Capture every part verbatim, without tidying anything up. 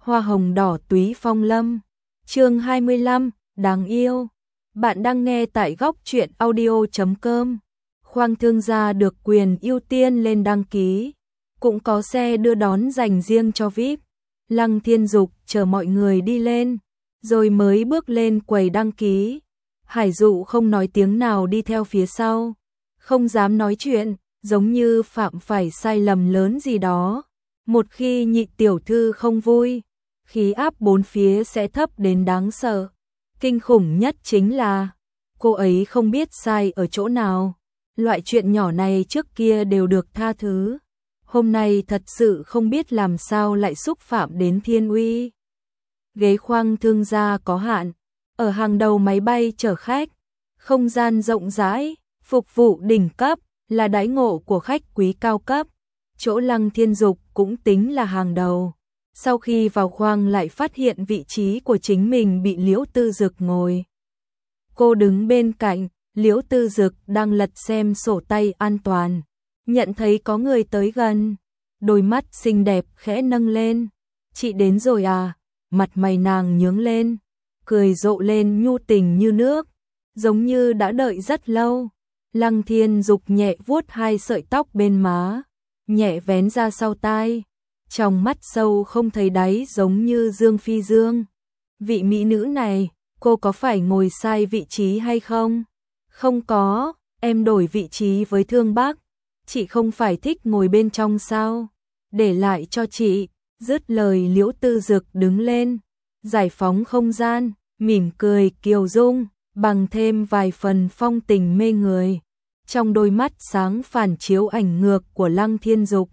Hoa hồng đỏ túy phong lâm. Chương hai mươi lăm, đáng yêu. Bạn đang nghe tại góc truyện audio chấm com. Khoang thương gia được quyền ưu tiên lên đăng ký, cũng có xe đưa đón dành riêng cho vi ai pi. Lăng Thiên Dục chờ mọi người đi lên, rồi mới bước lên quầy đăng ký. Hải Dụ không nói tiếng nào đi theo phía sau, không dám nói chuyện, giống như phạm phải sai lầm lớn gì đó. Một khi nhị tiểu thư không vui, khí áp bốn phía sẽ thấp đến đáng sợ. Kinh khủng nhất chính là cô ấy không biết sai ở chỗ nào. Loại chuyện nhỏ này trước kia đều được tha thứ, hôm nay thật sự không biết làm sao lại xúc phạm đến thiên uy. Ghế khoang thương gia có hạn, ở hàng đầu máy bay chở khách, không gian rộng rãi, phục vụ đỉnh cấp, là đãi ngộ của khách quý cao cấp. Chỗ Lăng Thiên Dục cũng tính là hàng đầu. Sau khi vào khoang lại phát hiện vị trí của chính mình bị Liễu Tư Dực ngồi. Cô đứng bên cạnh, Liễu Tư Dực đang lật xem sổ tay an toàn, nhận thấy có người tới gần, đôi mắt xinh đẹp khẽ nâng lên. Chị đến rồi à? Mặt mày nàng nhướng lên, cười rộ lên nhu tình như nước, giống như đã đợi rất lâu. Lăng Thiên Dục nhẹ vuốt hai sợi tóc bên má, nhẹ vén ra sau tai, trong mắt sâu không thấy đáy giống như Dương Phi Dương. Vị mỹ nữ này, cô có phải ngồi sai vị trí hay không? Không có, em đổi vị trí với Thương Bác. Chị không phải thích ngồi bên trong sao? Để lại cho chị. Dứt lời Liễu Tư Dực đứng lên, giải phóng không gian, mỉm cười kiều dung, bằng thêm vài phần phong tình mê người. Trong đôi mắt sáng phản chiếu ảnh ngược của Lăng Thiên Dục.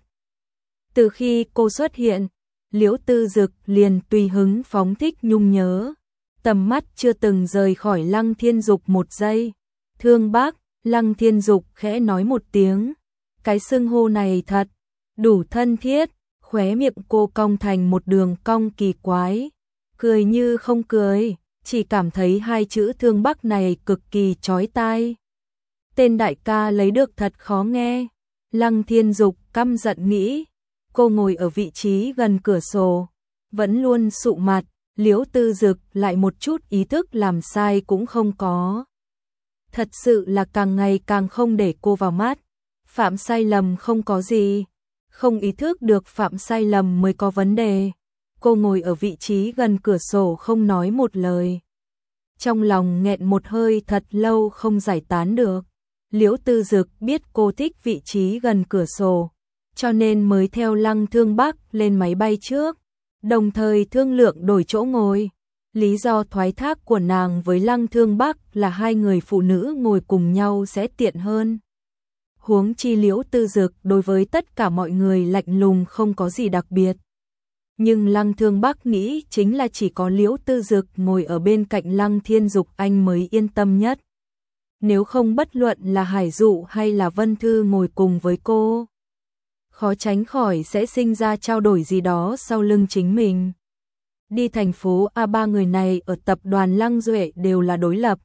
Từ khi cô xuất hiện, Liễu Tư Dực liền tùy hứng phóng thích nhung nhớ, tầm mắt chưa từng rời khỏi Lăng Thiên Dục một giây. Thương Bác. Lăng Thiên Dục khẽ nói một tiếng, cái xưng hô này thật đủ thân thiết. Khóe miệng cô cong thành một đường cong kỳ quái, cười như không cười, chỉ cảm thấy hai chữ Thương Bác này cực kỳ chói tai. Tên đại ca lấy được thật khó nghe. Lăng Thiên Dục căm giận nghĩ. Cô ngồi ở vị trí gần cửa sổ, vẫn luôn sụ mặt, Liễu Tư Dực lại một chút ý thức làm sai cũng không có. Thật sự là càng ngày càng không để cô vào mắt. Phạm sai lầm không có gì, không ý thức được phạm sai lầm mới có vấn đề. Cô ngồi ở vị trí gần cửa sổ không nói một lời, trong lòng nghẹn một hơi thật lâu không giải tán được. Liễu Tư Dực biết cô thích vị trí gần cửa sổ, cho nên mới theo Lăng Thương Bác lên máy bay trước, đồng thời thương lượng đổi chỗ ngồi. Lý do thoái thác của nàng với Lăng Thương Bác là hai người phụ nữ ngồi cùng nhau sẽ tiện hơn. Huống chi Liễu Tư Dực đối với tất cả mọi người lạnh lùng không có gì đặc biệt. Nhưng Lăng Thương Bác nghĩ chính là chỉ có Liễu Tư Dực ngồi ở bên cạnh Lăng Thiên Dục anh mới yên tâm nhất. Nếu không bất luận là Hải Dụ hay là Vân Thư ngồi cùng với cô, khó tránh khỏi sẽ sinh ra trao đổi gì đó sau lưng chính mình. Đi thành phố A, ba người này ở tập đoàn Lăng Duệ đều là đối lập,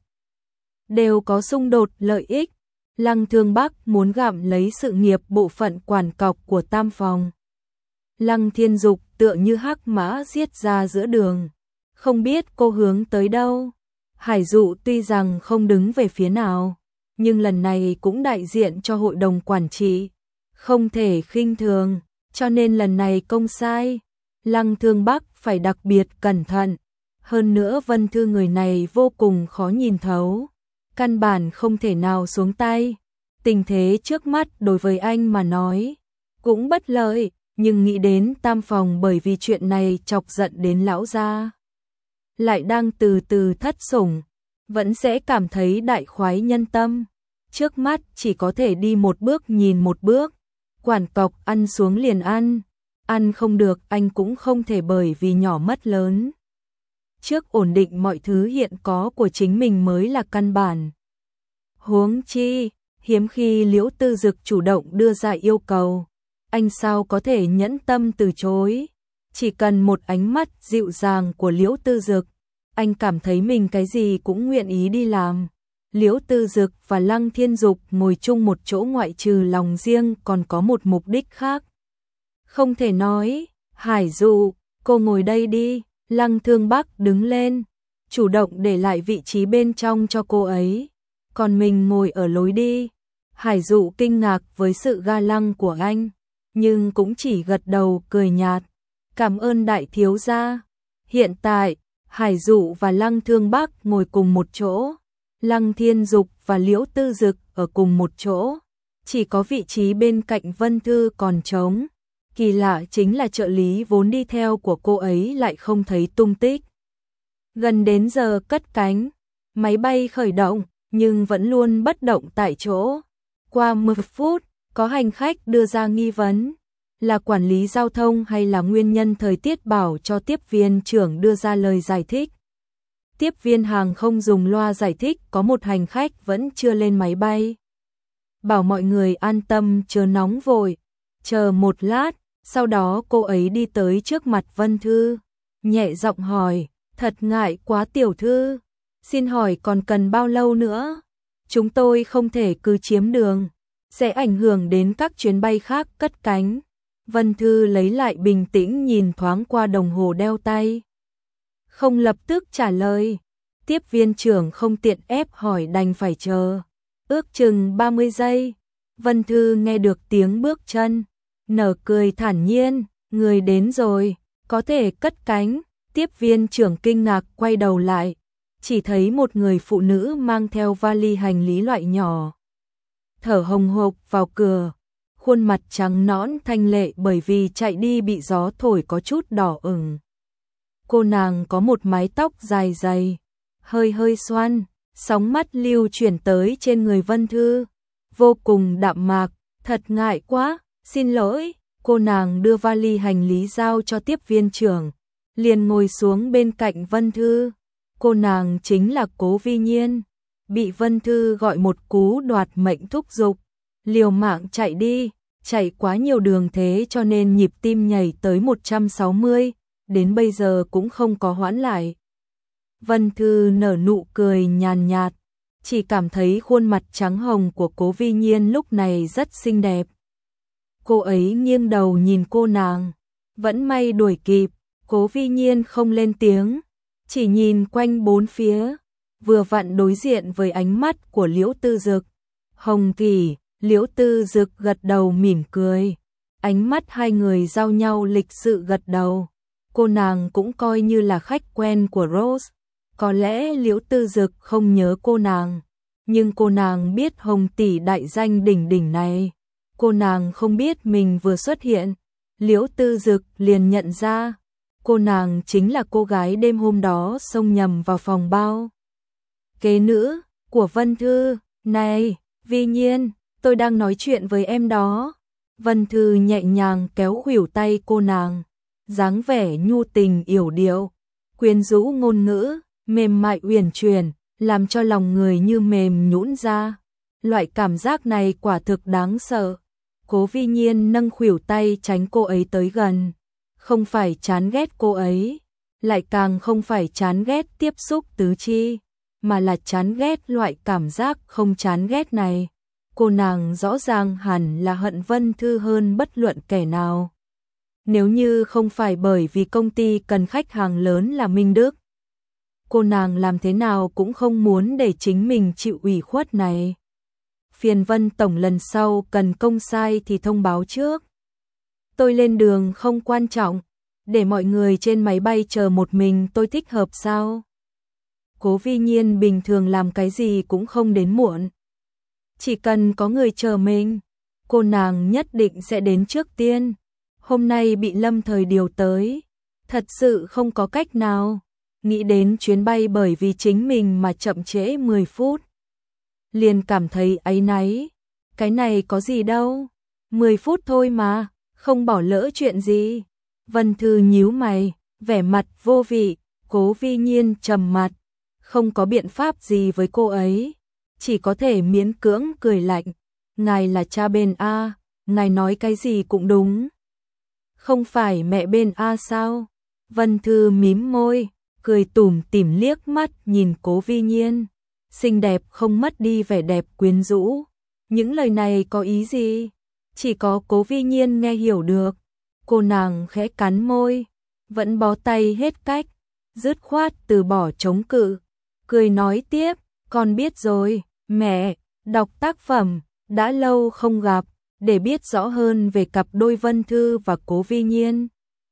đều có xung đột lợi ích. Lăng Thương Bác muốn gặm lấy sự nghiệp bộ phận quản cọc của Tam Phòng. Lăng Thiên Dục tựa như hắc mã giết ra giữa đường, không biết cô hướng tới đâu. Hải Dụ tuy rằng không đứng về phía nào, nhưng lần này cũng đại diện cho hội đồng quản trị, không thể khinh thường, cho nên lần này công sai, Lăng Thương Bác phải đặc biệt cẩn thận. Hơn nữa Vân Thư người này vô cùng khó nhìn thấu, căn bản không thể nào xuống tay. Tình thế trước mắt đối với anh mà nói cũng bất lợi, nhưng nghĩ đến Tam Phòng bởi vì chuyện này chọc giận đến lão gia, lại đang từ từ thất sủng, vẫn sẽ cảm thấy đại khoái nhân tâm. Trước mắt chỉ có thể đi một bước nhìn một bước, quản cọc ăn xuống liền ăn, ăn không được anh cũng không thể bởi vì nhỏ mất lớn. Trước ổn định mọi thứ hiện có của chính mình mới là căn bản. Huống chi, hiếm khi Liễu Tư Dực chủ động đưa ra yêu cầu, anh sao có thể nhẫn tâm từ chối. Chỉ cần một ánh mắt dịu dàng của Liễu Tư Dực, anh cảm thấy mình cái gì cũng nguyện ý đi làm. Liễu Tư Dực và Lăng Thiên Dục ngồi chung một chỗ ngoại trừ lòng riêng còn có một mục đích khác. Không thể nói, Hải Dụ, cô ngồi đây đi. Lăng Thương Bắc đứng lên, chủ động để lại vị trí bên trong cho cô ấy, còn mình ngồi ở lối đi. Hải Dụ kinh ngạc với sự ga lăng của anh, nhưng cũng chỉ gật đầu cười nhạt. Cảm ơn đại thiếu gia. Hiện tại, Hải Dụ và Lăng Thương Bắc ngồi cùng một chỗ, Lăng Thiên Dục và Liễu Tư Dực ở cùng một chỗ, chỉ có vị trí bên cạnh Vân Thư còn trống. Kỳ lạ chính là trợ lý vốn đi theo của cô ấy lại không thấy tung tích. Gần đến giờ cất cánh, máy bay khởi động, nhưng vẫn luôn bất động tại chỗ. Qua mười phút, có hành khách đưa ra nghi vấn, là quản lý giao thông hay là nguyên nhân thời tiết, bảo cho tiếp viên trưởng đưa ra lời giải thích. Tiếp viên hàng không dùng loa giải thích có một hành khách vẫn chưa lên máy bay. Bảo mọi người an tâm chớ nóng vội, chờ một lát, sau đó cô ấy đi tới trước mặt Vân Thư, nhẹ giọng hỏi, thật ngại quá tiểu thư, xin hỏi còn cần bao lâu nữa? Chúng tôi không thể cứ chiếm đường, sẽ ảnh hưởng đến các chuyến bay khác cất cánh. Vân Thư lấy lại bình tĩnh nhìn thoáng qua đồng hồ đeo tay, không lập tức trả lời. Tiếp viên trưởng không tiện ép hỏi đành phải chờ. Ước chừng ba mươi giây, Vân Thư nghe được tiếng bước chân, nở cười thản nhiên, người đến rồi, có thể cất cánh. Tiếp viên trưởng kinh ngạc quay đầu lại, chỉ thấy một người phụ nữ mang theo vali hành lý loại nhỏ, thở hồng hộc vào cửa, khuôn mặt trắng nõn thanh lệ bởi vì chạy đi bị gió thổi có chút đỏ ửng. Cô nàng có một mái tóc dài dày, hơi hơi xoăn, sóng mắt lưu chuyển tới trên người Vân Thư, vô cùng đạm mạc, thật ngại quá, xin lỗi. Cô nàng đưa vali hành lý giao cho tiếp viên trưởng, liền ngồi xuống bên cạnh Vân Thư. Cô nàng chính là Cố Vi Nhiên, bị Vân Thư gọi một cú đoạt mệnh thúc giục, liều mạng chạy đi, chạy quá nhiều đường thế cho nên nhịp tim nhảy tới một trăm sáu mươi, đến bây giờ cũng không có hoãn lại. Vân Thư nở nụ cười nhàn nhạt, chỉ cảm thấy khuôn mặt trắng hồng của Cố Vi Nhiên lúc này rất xinh đẹp. Cô ấy nghiêng đầu nhìn cô nàng, vẫn may đuổi kịp. Cố Vi Nhiên không lên tiếng, chỉ nhìn quanh bốn phía, vừa vặn đối diện với ánh mắt của Liễu Tư Dực. Hồng Kỳ, Liễu Tư Dực gật đầu mỉm cười, ánh mắt hai người giao nhau lịch sự gật đầu. Cô nàng cũng coi như là khách quen của Rose, có lẽ Liễu Tư Dực không nhớ cô nàng, nhưng cô nàng biết Hồng tỷ đại danh đỉnh đỉnh này. Cô nàng không biết mình vừa xuất hiện, Liễu Tư Dực liền nhận ra. Cô nàng chính là cô gái đêm hôm đó xông nhầm vào phòng bao kế nữ của Vân Thư. Này, Vi Nhiên, tôi đang nói chuyện với em đó. Vân Thư nhẹ nhàng kéo khuỷu tay cô nàng, dáng vẻ nhu tình yểu điệu, quyến rũ ngôn ngữ, mềm mại uyển chuyển, làm cho lòng người như mềm nhũn ra. Loại cảm giác này quả thực đáng sợ. Cố Vi Nhiên nâng khuỷu tay tránh cô ấy tới gần. Không phải chán ghét cô ấy, lại càng không phải chán ghét tiếp xúc tứ chi, mà là chán ghét loại cảm giác không chán ghét này. Cô nàng rõ ràng hẳn là hận Vân Thư hơn bất luận kẻ nào. Nếu như không phải bởi vì công ty cần khách hàng lớn là Minh Đức, cô nàng làm thế nào cũng không muốn để chính mình chịu ủy khuất này. Phiền Vân tổng lần sau cần công sai thì thông báo trước. Tôi lên đường không quan trọng, để mọi người trên máy bay chờ một mình tôi thích hợp sao? Cố Vi Nhiên bình thường làm cái gì cũng không đến muộn. Chỉ cần có người chờ mình, cô nàng nhất định sẽ đến trước tiên. Hôm nay bị Lâm Thời điều tới, thật sự không có cách nào. Nghĩ đến chuyến bay bởi vì chính mình mà chậm trễ mười phút. Liền cảm thấy áy náy, cái này có gì đâu, mười phút thôi mà. Không bỏ lỡ chuyện gì. Vân Thư nhíu mày, vẻ mặt vô vị. Cố Vi Nhiên trầm mặt, không có biện pháp gì với cô ấy, chỉ có thể miễn cưỡng cười lạnh. Ngài là cha bên A, ngài nói cái gì cũng đúng. Không phải mẹ bên A sao? Vân Thư mím môi, cười tủm tỉm liếc mắt nhìn Cố Vi Nhiên. Xinh đẹp không mất đi vẻ đẹp quyến rũ. Những lời này có ý gì? Chỉ có Cố Vi Nhiên nghe hiểu được. Cô nàng khẽ cắn môi. vẫn bó tay hết cách, dứt khoát từ bỏ chống cự, cười nói tiếp, con biết rồi, mẹ, đọc tác phẩm, đã lâu không gặp, để biết rõ hơn về cặp đôi Vân Thư và Cố Vi Nhiên.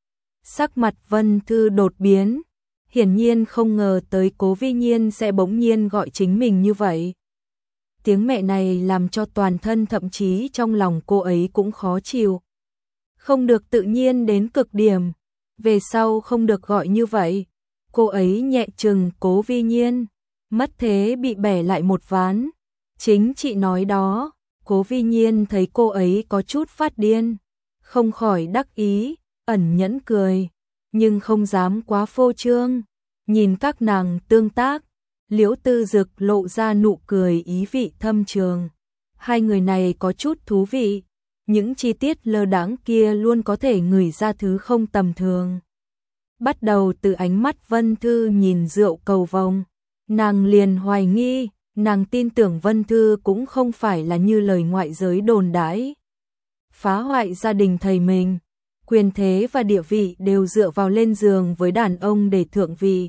Sắc mặt Vân Thư đột biến, hiển nhiên không ngờ tới Cố Vi Nhiên sẽ bỗng nhiên gọi chính mình như vậy. Tiếng mẹ này làm cho toàn thân thậm chí trong lòng cô ấy cũng khó chịu. Không được tự nhiên đến cực điểm, về sau không được gọi như vậy. Cô ấy nhẹ chừng Cố Vi Nhiên, mất thế bị bẻ lại một ván. Chính chị nói đó. Cố Vi Nhiên thấy cô ấy có chút phát điên, không khỏi đắc ý, ẩn nhẫn cười, nhưng không dám quá phô trương. Nhìn các nàng tương tác, Liễu Tư Dực lộ ra nụ cười ý vị thâm trường. Hai người này có chút thú vị, những chi tiết lơ đãng kia luôn có thể ngửi ra thứ không tầm thường. Bắt đầu từ ánh mắt Vân Thư nhìn rượu cầu vồng, nàng liền hoài nghi, nàng tin tưởng Vân Thư cũng không phải là như lời ngoại giới đồn đãi. Phá hoại gia đình thầy mình, quyền thế và địa vị đều dựa vào lên giường với đàn ông để thượng vị.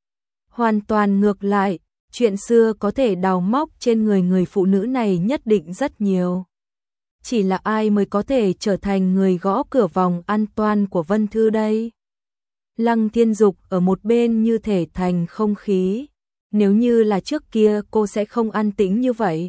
Hoàn toàn ngược lại, chuyện xưa có thể đào móc trên người người phụ nữ này nhất định rất nhiều. Chỉ là ai mới có thể trở thành người gõ cửa vòng an toàn của Vân Thư đây? Lăng Thiên Dục ở một bên như thể thành không khí. Nếu như là trước kia cô sẽ không an tĩnh như vậy.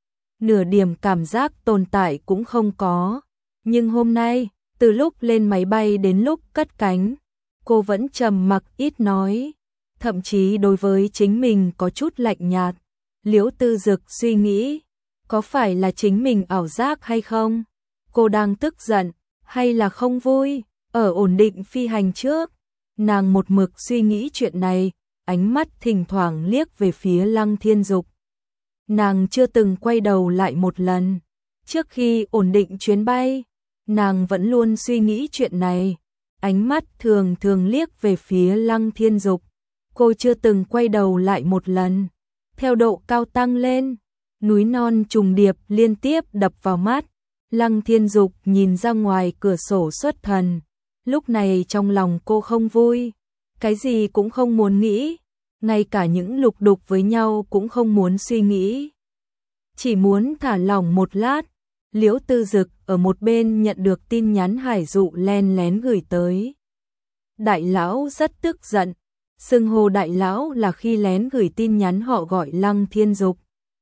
Nửa điểm cảm giác tồn tại cũng không có. Nhưng hôm nay, từ lúc lên máy bay đến lúc cất cánh, cô vẫn trầm mặc ít nói. Thậm chí đối với chính mình có chút lạnh nhạt. Liễu Tư Dực suy nghĩ, có phải là chính mình ảo giác hay không? Cô đang tức giận, hay là không vui? Ở ổn định phi hành trước, nàng một mực suy nghĩ chuyện này. Ánh mắt thỉnh thoảng liếc về phía Lăng Thiên Dục. Nàng chưa từng quay đầu lại một lần. Trước khi ổn định chuyến bay, nàng vẫn luôn suy nghĩ chuyện này. Ánh mắt thường thường liếc về phía Lăng Thiên Dục. Cô chưa từng quay đầu lại một lần. Theo độ cao tăng lên, núi non trùng điệp liên tiếp đập vào mắt. Lăng Thiên Dục nhìn ra ngoài cửa sổ xuất thần. Lúc này trong lòng cô không vui. Cái gì cũng không muốn nghĩ, ngay cả những lục đục với nhau cũng không muốn suy nghĩ. Chỉ muốn thả lỏng một lát. Liễu Tư Dực ở một bên nhận được tin nhắn Hải Dụ len lén gửi tới. Đại lão rất tức giận, xưng hô đại lão là khi lén gửi tin nhắn họ gọi Lăng Thiên Dục.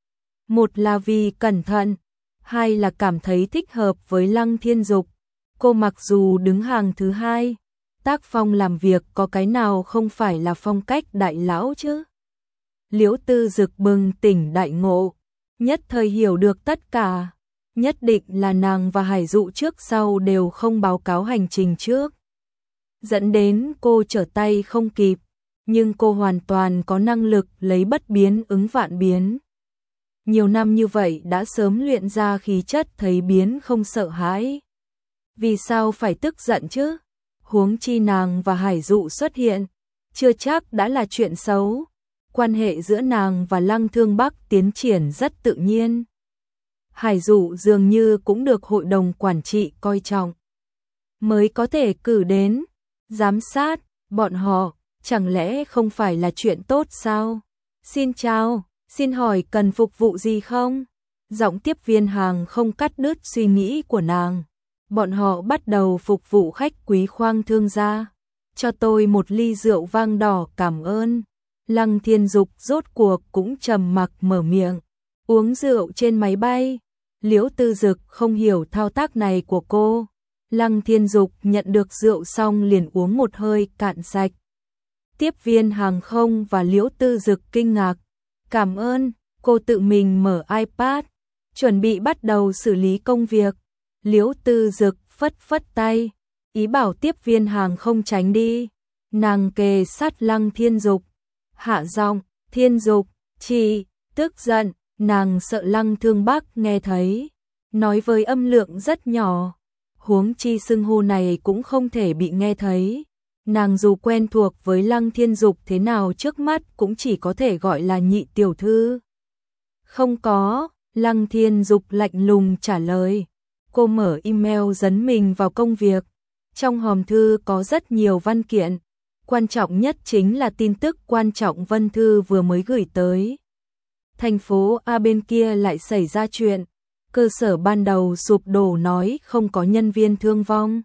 Một là vì cẩn thận, hai là cảm thấy thích hợp với Lăng Thiên Dục. Cô mặc dù đứng hàng thứ hai, tác phong làm việc có cái nào không phải là phong cách đại lão chứ? Liễu Tư Dực bừng tỉnh đại ngộ, nhất thời hiểu được tất cả. Nhất định là nàng và Hải Dụ trước sau đều không báo cáo hành trình trước, dẫn đến cô trở tay không kịp. Nhưng cô hoàn toàn có năng lực lấy bất biến ứng vạn biến. Nhiều năm như vậy đã sớm luyện ra khí chất thấy biến không sợ hãi. Vì sao phải tức giận chứ? Huống chi nàng và Hải Dụ xuất hiện, chưa chắc đã là chuyện xấu. Quan hệ giữa nàng và Lăng Thương Bắc tiến triển rất tự nhiên. Hải Dụ dường như cũng được hội đồng quản trị coi trọng, mới có thể cử đến, giám sát, bọn họ, chẳng lẽ không phải là chuyện tốt sao? Xin chào, xin hỏi cần phục vụ gì không? Giọng tiếp viên hàng không cắt đứt suy nghĩ của nàng. Bọn họ bắt đầu phục vụ khách quý Khoang Thương gia. Cho tôi một ly rượu vang đỏ cảm ơn. Lăng Thiên Dục rốt cuộc cũng trầm mặc mở miệng. Uống rượu trên máy bay. Liễu Tư Dực không hiểu thao tác này của cô. Lăng Thiên Dục nhận được rượu xong liền uống một hơi cạn sạch. Tiếp viên hàng không và Liễu Tư Dực kinh ngạc. Cảm ơn, cô tự mình mở iPad, chuẩn bị bắt đầu xử lý công việc. Liễu Tư Dực phất phất tay, ý bảo tiếp viên hàng không tránh đi. Nàng kề sát Lăng Thiên Dục, hạ giọng, Thiên Dục, chị, tức giận, nàng sợ Lăng Thương Bắc nghe thấy, nói với âm lượng rất nhỏ. Huống chi xưng hô này cũng không thể bị nghe thấy. Nàng dù quen thuộc với Lăng Thiên Dục thế nào trước mắt cũng chỉ có thể gọi là nhị tiểu thư. Không có, Lăng Thiên Dục lạnh lùng trả lời. Cô mở email dấn mình vào công việc. Trong hòm thư có rất nhiều văn kiện, quan trọng nhất chính là tin tức quan trọng Vân Thư vừa mới gửi tới. Thành phố A bên kia lại xảy ra chuyện, cơ sở ban đầu sụp đổ nói không có nhân viên thương vong.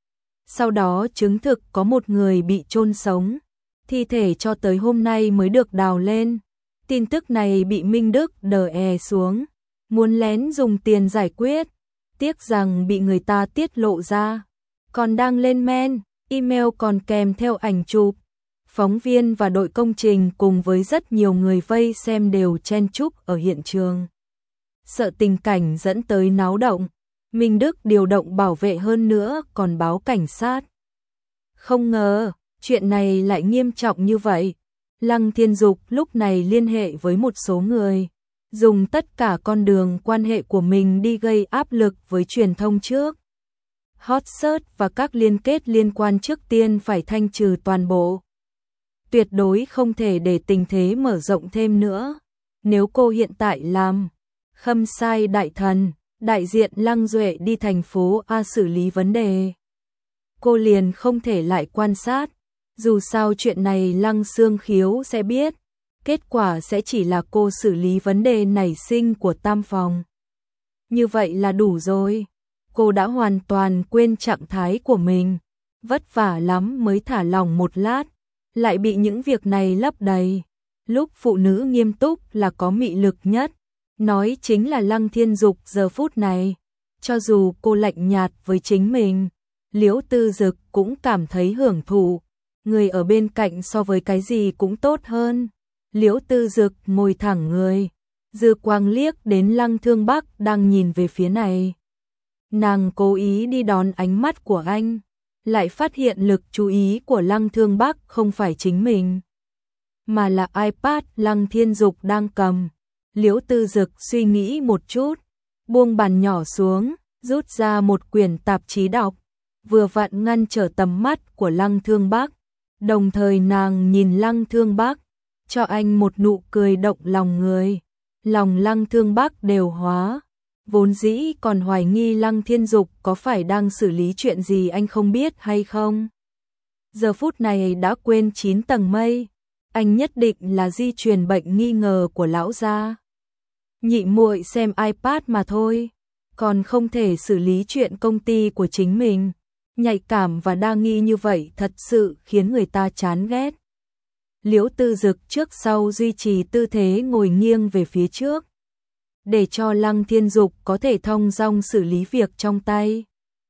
Sau đó chứng thực có một người bị chôn sống, thi thể cho tới hôm nay mới được đào lên. Tin tức này bị Minh Đức đè xuống, muốn lén dùng tiền giải quyết, tiếc rằng bị người ta tiết lộ ra. Còn đang lên men, email còn kèm theo ảnh chụp. Phóng viên và đội công trình cùng với rất nhiều người vây xem đều chen chúc ở hiện trường. Sợ tình cảnh dẫn tới náo động, Minh Đức điều động bảo vệ hơn nữa còn báo cảnh sát. Không ngờ, chuyện này lại nghiêm trọng như vậy. Lăng Thiên Dục lúc này liên hệ với một số người, dùng tất cả con đường quan hệ của mình đi gây áp lực với truyền thông trước. Hot search và các liên kết liên quan trước tiên phải thanh trừ toàn bộ. Tuyệt đối không thể để tình thế mở rộng thêm nữa. Nếu cô hiện tại làm Khâm Sai đại thần, đại diện Lăng Duệ đi thành phố A xử lý vấn đề, cô liền không thể lại quan sát. Dù sao chuyện này Lăng Xương Khiếu sẽ biết, kết quả sẽ chỉ là cô xử lý vấn đề nảy sinh của tam phòng. Như vậy là đủ rồi. Cô đã hoàn toàn quên trạng thái của mình, vất vả lắm mới thả lỏng một lát, lại bị những việc này lấp đầy. Lúc phụ nữ nghiêm túc là có mị lực nhất, nói chính là Lăng Thiên Dục giờ phút này. Cho dù cô lạnh nhạt với chính mình, Liễu Tư Dực cũng cảm thấy hưởng thụ. Người ở bên cạnh so với cái gì cũng tốt hơn. Liễu Tư Dực ngồi thẳng người, dư quang liếc đến Lăng Thương Bắc đang nhìn về phía này. Nàng cố ý đi đón ánh mắt của anh, lại phát hiện lực chú ý của Lăng Thương Bắc không phải chính mình, mà là iPad Lăng Thiên Dục đang cầm. Liễu Tư Dực suy nghĩ một chút, buông bàn nhỏ xuống, rút ra một quyển tạp chí đọc, vừa vặn ngăn trở tầm mắt của Lăng Thương Bắc. Đồng thời nàng nhìn Lăng Thương Bắc, cho anh một nụ cười động lòng người. Lòng Lăng Thương Bắc đều hóa, vốn dĩ còn hoài nghi Lăng Thiên Dục có phải đang xử lý chuyện gì anh không biết hay không. Giờ phút này đã quên chín tầng mây, anh nhất định là di truyền bệnh nghi ngờ của lão gia. Nhị muội xem iPad mà thôi, còn không thể xử lý chuyện công ty của chính mình. Nhạy cảm và đa nghi như vậy thật sự khiến người ta chán ghét. Liễu Tư Dực trước sau duy trì tư thế ngồi nghiêng về phía trước, để cho Lăng Thiên Dục có thể thông dong xử lý việc trong tay.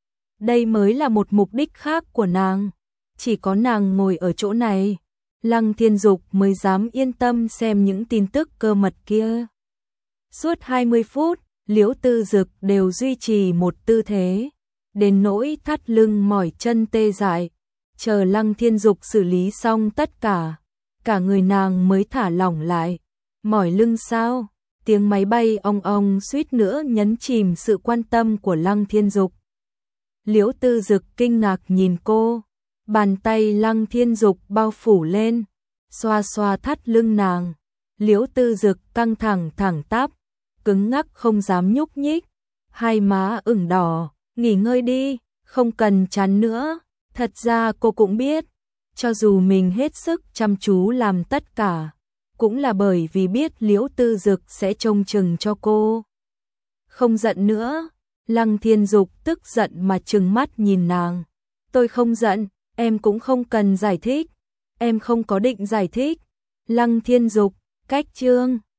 Đây mới là một mục đích khác của nàng. Chỉ có nàng ngồi ở chỗ này, Lăng Thiên Dục mới dám yên tâm xem những tin tức cơ mật kia. Suốt hai mươi phút, Liễu Tư Dực đều duy trì một tư thế, đến nỗi thắt lưng mỏi chân tê dại. Chờ Lăng Thiên Dục xử lý xong tất cả, cả người nàng mới thả lỏng lại. Mỏi lưng sao? Tiếng máy bay ong ong suýt nữa nhấn chìm sự quan tâm của Lăng Thiên Dục. Liễu Tư Dực kinh ngạc nhìn cô, bàn tay Lăng Thiên Dục bao phủ lên, xoa xoa thắt lưng nàng. Liễu Tư Dực căng thẳng thẳng tắp, cứng ngắc không dám nhúc nhích, hai má ửng đỏ. Nghỉ ngơi đi, không cần chán nữa. Thật ra cô cũng biết, cho dù mình hết sức chăm chú làm tất cả, cũng là bởi vì biết Liễu Tư Dực sẽ trông chừng cho cô. Không giận nữa. Lăng Thiên Dục tức giận mà trừng mắt nhìn nàng. Tôi không giận, em cũng không cần giải thích. Em không có định giải thích. Lăng Thiên Dục, cách chương.